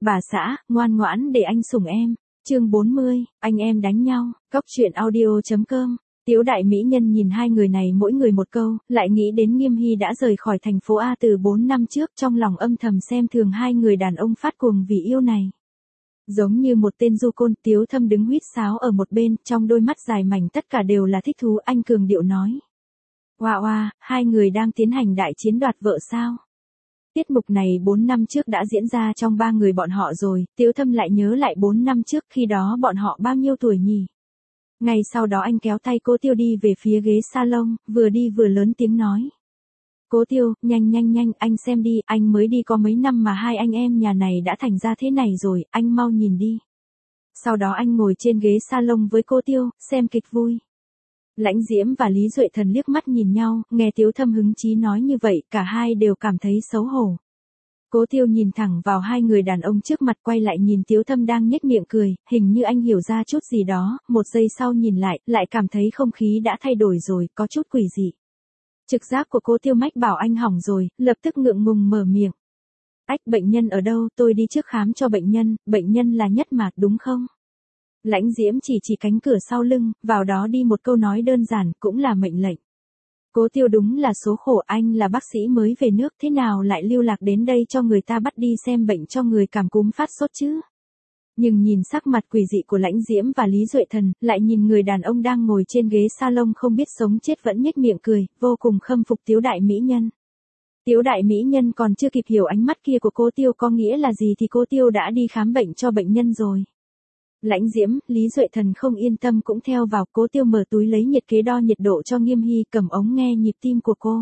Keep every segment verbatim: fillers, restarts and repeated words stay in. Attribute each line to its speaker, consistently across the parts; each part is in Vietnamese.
Speaker 1: Bà xã, ngoan ngoãn để anh sủng em. Chương bốn mươi, anh em đánh nhau. Cốc truyện audio chấm com. Tiếu đại mỹ nhân nhìn hai người này mỗi người một câu, lại nghĩ đến Nghiêm Hy đã rời khỏi thành phố A từ bốn năm trước, trong lòng âm thầm xem thường hai người đàn ông phát cuồng vì yêu này. Giống như một tên du côn, Tiếu Thâm đứng huýt sáo ở một bên, trong đôi mắt dài mảnh tất cả đều là thích thú. Anh cường điệu nói: "Oa oa, hai người đang tiến hành đại chiến đoạt vợ sao?" Tiết mục này bốn năm trước đã diễn ra trong ba người bọn họ rồi, Tiếu Thâm lại nhớ lại bốn năm trước, khi đó bọn họ bao nhiêu tuổi nhỉ? Ngày sau đó anh kéo tay cô Tiêu đi về phía ghế salon, vừa đi vừa lớn tiếng nói: "Cố Tiêu, nhanh nhanh nhanh, anh xem đi, anh mới đi có mấy năm mà hai anh em nhà này đã thành ra thế này rồi, anh mau nhìn đi." Sau đó anh ngồi trên ghế salon với cô Tiêu, xem kịch vui. Lãnh Diễm và Lý Duệ Thần liếc mắt nhìn nhau, nghe Tiếu Thâm hứng chí nói như vậy, cả hai đều cảm thấy xấu hổ. Cố Tiêu nhìn thẳng vào hai người đàn ông trước mặt, quay lại nhìn Tiếu Thâm đang nhếch miệng cười, hình như anh hiểu ra chút gì đó, một giây sau nhìn lại, lại cảm thấy không khí đã thay đổi rồi, có chút quỷ dị. Trực giác của Cố Tiêu mách bảo anh hỏng rồi, lập tức ngượng ngùng mở miệng: "Ách, bệnh nhân ở đâu, tôi đi trước khám cho bệnh nhân, bệnh nhân là Nhất Mạc đúng không?" Lãnh Diễm chỉ chỉ cánh cửa sau lưng, vào đó đi một câu nói đơn giản, cũng là mệnh lệnh. Cố Tiêu đúng là số khổ, anh là bác sĩ mới về nước, thế nào lại lưu lạc đến đây cho người ta bắt đi xem bệnh cho người cảm cúm phát sốt chứ? Nhưng nhìn sắc mặt quỷ dị của Lãnh Diễm và Lý Duệ Thần, lại nhìn người đàn ông đang ngồi trên ghế salon không biết sống chết vẫn nhếch miệng cười, vô cùng khâm phục Tiếu đại mỹ nhân. Tiếu đại mỹ nhân còn chưa kịp hiểu ánh mắt kia của Cố Tiêu có nghĩa là gì thì Cố Tiêu đã đi khám bệnh cho bệnh nhân rồi. Lãnh Diễm, Lý Duệ Thần không yên tâm cũng theo vào. Cố Tiêu mở túi lấy nhiệt kế đo nhiệt độ cho Nghiêm Hy, cầm ống nghe nhịp tim của cô.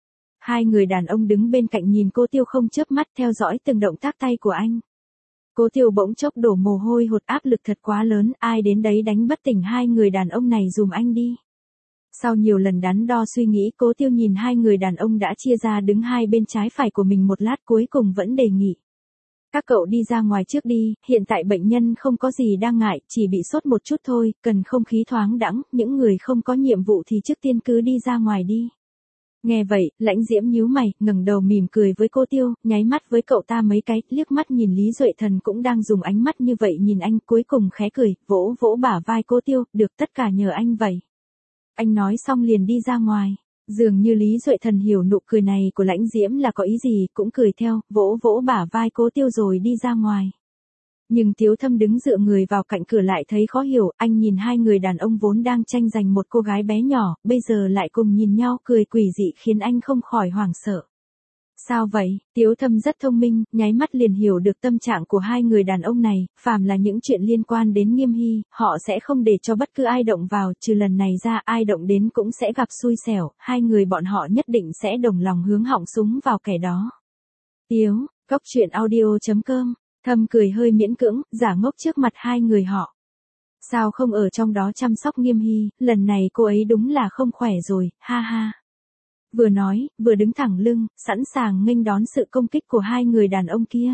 Speaker 1: Hai người đàn ông đứng bên cạnh nhìn Cố Tiêu không chớp mắt, theo dõi từng động tác tay của anh. Cố Tiêu bỗng chốc đổ mồ hôi hột, áp lực thật quá lớn, ai đến đấy đánh bất tỉnh hai người đàn ông này dùm anh đi. Sau nhiều lần đắn đo suy nghĩ, Cố Tiêu nhìn hai người đàn ông đã chia ra đứng hai bên trái phải của mình một lát, cuối cùng vẫn đề nghị: "Các cậu đi ra ngoài trước đi, hiện tại bệnh nhân không có gì đang ngại, chỉ bị sốt một chút thôi, cần không khí thoáng đãng, những người không có nhiệm vụ thì trước tiên cứ đi ra ngoài đi." Nghe vậy, Lãnh Diễm nhíu mày, ngẩng đầu mỉm cười với Cố Tiêu, nháy mắt với cậu ta mấy cái, liếc mắt nhìn Lý Duệ Thần cũng đang dùng ánh mắt như vậy nhìn anh, cuối cùng khẽ cười, vỗ vỗ bả vai Cố Tiêu: "Được, tất cả nhờ anh vậy." Anh nói xong liền đi ra ngoài. Dường như Lý Duệ Thần hiểu nụ cười này của Lãnh Diễm là có ý gì, cũng cười theo, vỗ vỗ bả vai Cố Tiêu rồi đi ra ngoài. Nhưng Tiếu Thâm đứng dựa người vào cạnh cửa lại thấy khó hiểu, anh nhìn hai người đàn ông vốn đang tranh giành một cô gái bé nhỏ, bây giờ lại cùng nhìn nhau cười quỷ dị khiến anh không khỏi hoảng sợ. Sao vậy? Tiếu Thâm rất thông minh, nháy mắt liền hiểu được tâm trạng của hai người đàn ông này, phàm là những chuyện liên quan đến Nghiêm Hy, họ sẽ không để cho bất cứ ai động vào, trừ lần này ra ai động đến cũng sẽ gặp xui xẻo, hai người bọn họ nhất định sẽ đồng lòng hướng họng súng vào kẻ đó. Tiếu, cốc truyện audio chấm com, Thâm cười hơi miễn cưỡng, giả ngốc trước mặt hai người họ. Sao không ở trong đó chăm sóc Nghiêm Hy, lần này cô ấy đúng là không khỏe rồi, ha ha. Vừa nói, vừa đứng thẳng lưng, sẵn sàng nghênh đón sự công kích của hai người đàn ông kia.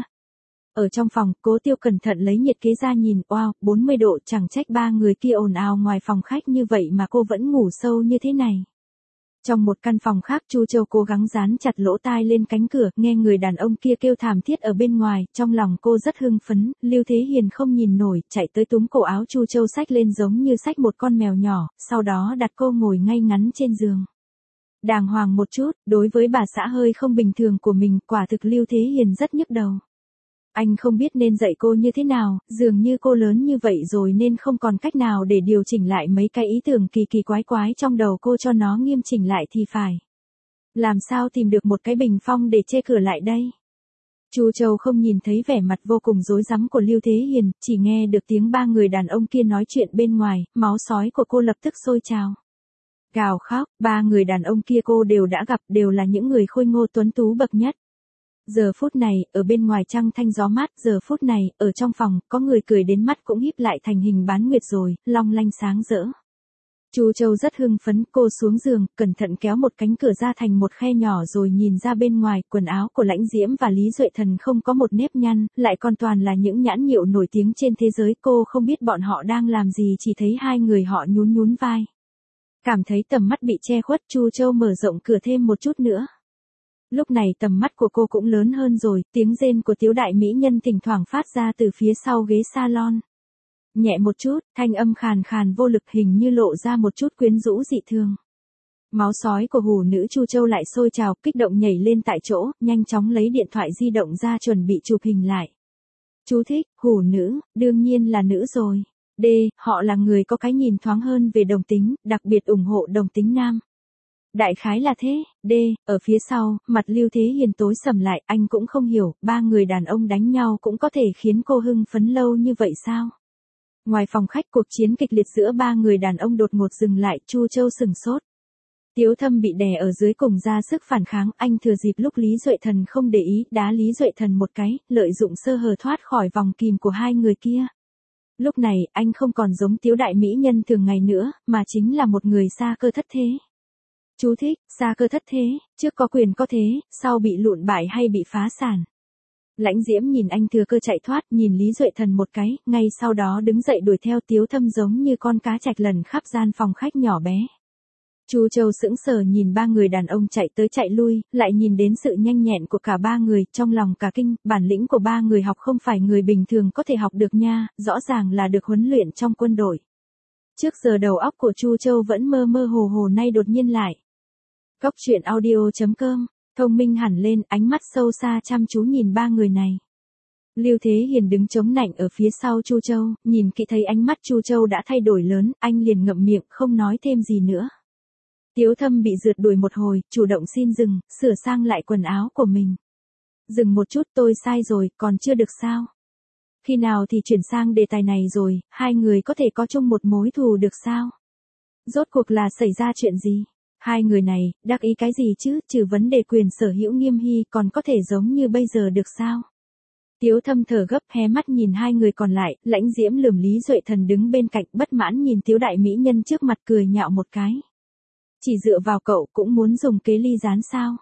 Speaker 1: Ở trong phòng, Cố Tiêu cẩn thận lấy nhiệt kế ra nhìn, wow, bốn mươi độ, chẳng trách ba người kia ồn ào ngoài phòng khách như vậy mà cô vẫn ngủ sâu như thế này. Trong một căn phòng khác, Chu Châu cố gắng dán chặt lỗ tai lên cánh cửa, nghe người đàn ông kia kêu thảm thiết ở bên ngoài, trong lòng cô rất hưng phấn. Lưu Thế Hiền không nhìn nổi, chạy tới túm cổ áo Chu Châu xách lên giống như xách một con mèo nhỏ, sau đó đặt cô ngồi ngay ngắn trên giường. Đàng hoàng một chút, đối với bà xã hơi không bình thường của mình, quả thực Lưu Thế Hiền rất nhức đầu. Anh không biết nên dạy cô như thế nào, dường như cô lớn như vậy rồi nên không còn cách nào để điều chỉnh lại mấy cái ý tưởng kỳ kỳ quái quái trong đầu cô cho nó nghiêm chỉnh lại thì phải. Làm sao tìm được một cái bình phong để che cửa lại đây? Chu Châu không nhìn thấy vẻ mặt vô cùng rối rắm của Lưu Thế Hiền, chỉ nghe được tiếng ba người đàn ông kia nói chuyện bên ngoài, máu sói của cô lập tức sôi trào. Gào khóc, ba người đàn ông kia cô đều đã gặp, đều là những người khôi ngô tuấn tú bậc nhất. Giờ phút này, ở bên ngoài trăng thanh gió mát, giờ phút này, ở trong phòng, có người cười đến mắt cũng híp lại thành hình bán nguyệt rồi, long lanh sáng rỡ. Chu Châu rất hưng phấn, cô xuống giường, cẩn thận kéo một cánh cửa ra thành một khe nhỏ rồi nhìn ra bên ngoài, quần áo của Lãnh Diễm và Lý Duệ Thần không có một nếp nhăn, lại còn toàn là những nhãn hiệu nổi tiếng trên thế giới, cô không biết bọn họ đang làm gì, chỉ thấy hai người họ nhún nhún vai. Cảm thấy tầm mắt bị che khuất, Chu Châu mở rộng cửa thêm một chút nữa. Lúc này tầm mắt của cô cũng lớn hơn rồi, tiếng rên của Tiếu đại mỹ nhân thỉnh thoảng phát ra từ phía sau ghế salon. Nhẹ một chút, thanh âm khàn khàn vô lực hình như lộ ra một chút quyến rũ dị thường. Máu sói của hủ nữ Chu Châu lại sôi trào, kích động nhảy lên tại chỗ, nhanh chóng lấy điện thoại di động ra chuẩn bị chụp hình lại. Chú thích, hủ nữ, đương nhiên là nữ rồi. D, họ là người có cái nhìn thoáng hơn về đồng tính, đặc biệt ủng hộ đồng tính nam. Đại khái là thế. D, ở phía sau, mặt Lưu Thế Hiền tối sầm lại, anh cũng không hiểu, ba người đàn ông đánh nhau cũng có thể khiến cô hưng phấn lâu như vậy sao? Ngoài phòng khách, cuộc chiến kịch liệt giữa ba người đàn ông đột ngột dừng lại, Chu Châu sừng sốt. Tiếu Thâm bị đè ở dưới cùng ra sức phản kháng, anh thừa dịp lúc Lý Duệ Thần không để ý, đá Lý Duệ Thần một cái, lợi dụng sơ hở thoát khỏi vòng kìm của hai người kia. Lúc này, anh không còn giống Tiếu đại mỹ nhân thường ngày nữa, mà chính là một người xa cơ thất thế. Chú thích, xa cơ thất thế, trước có quyền có thế, sau bị lụn bại hay bị phá sản. Lãnh Diễm nhìn anh thừa cơ chạy thoát, nhìn Lý Duệ Thần một cái, ngay sau đó đứng dậy đuổi theo Tiếu Thâm giống như con cá trạch lần khắp gian phòng khách nhỏ bé. Chu Châu sững sờ nhìn ba người đàn ông chạy tới chạy lui, lại nhìn đến sự nhanh nhẹn của cả ba người, trong lòng cả kinh, bản lĩnh của ba người học không phải người bình thường có thể học được nha, rõ ràng là được huấn luyện trong quân đội. Trước giờ đầu óc của Chu Châu vẫn mơ mơ hồ hồ, nay đột nhiên lại. Cốc truyện audio chấm com, thông minh hẳn lên, ánh mắt sâu xa chăm chú nhìn ba người này. Lưu Thế Hiền đứng chống nạnh ở phía sau Chu Châu, nhìn kỹ thấy ánh mắt Chu Châu đã thay đổi lớn, anh liền ngậm miệng, không nói thêm gì nữa. Tiếu Thâm bị rượt đuổi một hồi, chủ động xin dừng, sửa sang lại quần áo của mình. Dừng một chút, tôi sai rồi, còn chưa được sao? Khi nào thì chuyển sang đề tài này rồi, hai người có thể có chung một mối thù được sao? Rốt cuộc là xảy ra chuyện gì? Hai người này, đắc ý cái gì chứ, trừ vấn đề quyền sở hữu Nghiêm Hy còn có thể giống như bây giờ được sao? Tiếu Thâm thở gấp hé mắt nhìn hai người còn lại, Lãnh Diễm lườm Lý Duệ Thần đứng bên cạnh bất mãn nhìn Tiếu đại mỹ nhân trước mặt cười nhạo một cái. Chỉ dựa vào cậu cũng muốn dùng kế ly gián sao?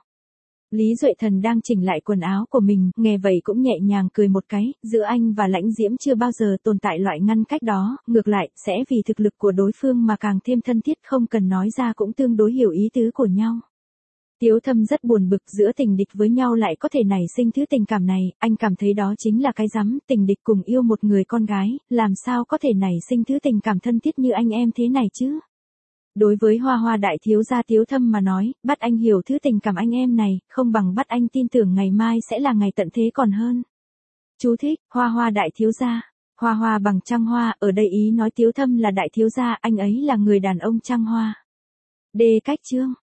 Speaker 1: Lý Duệ Thần đang chỉnh lại quần áo của mình, nghe vậy cũng nhẹ nhàng cười một cái, giữa anh và Lãnh Diễm chưa bao giờ tồn tại loại ngăn cách đó, ngược lại, sẽ vì thực lực của đối phương mà càng thêm thân thiết, không cần nói ra cũng tương đối hiểu ý tứ của nhau. Tiếu Thâm rất buồn bực, giữa tình địch với nhau lại có thể nảy sinh thứ tình cảm này, anh cảm thấy đó chính là cái rắm, tình địch cùng yêu một người con gái, làm sao có thể nảy sinh thứ tình cảm thân thiết như anh em thế này chứ? Đối với Hoa Hoa đại thiếu gia Tiếu Thâm mà nói, bắt anh hiểu thứ tình cảm anh em này, không bằng bắt anh tin tưởng ngày mai sẽ là ngày tận thế còn hơn. Chú thích, Hoa Hoa đại thiếu gia. Hoa Hoa bằng trăng hoa, ở đây ý nói Tiếu Thâm là đại thiếu gia, anh ấy là người đàn ông trăng hoa. D cách chương.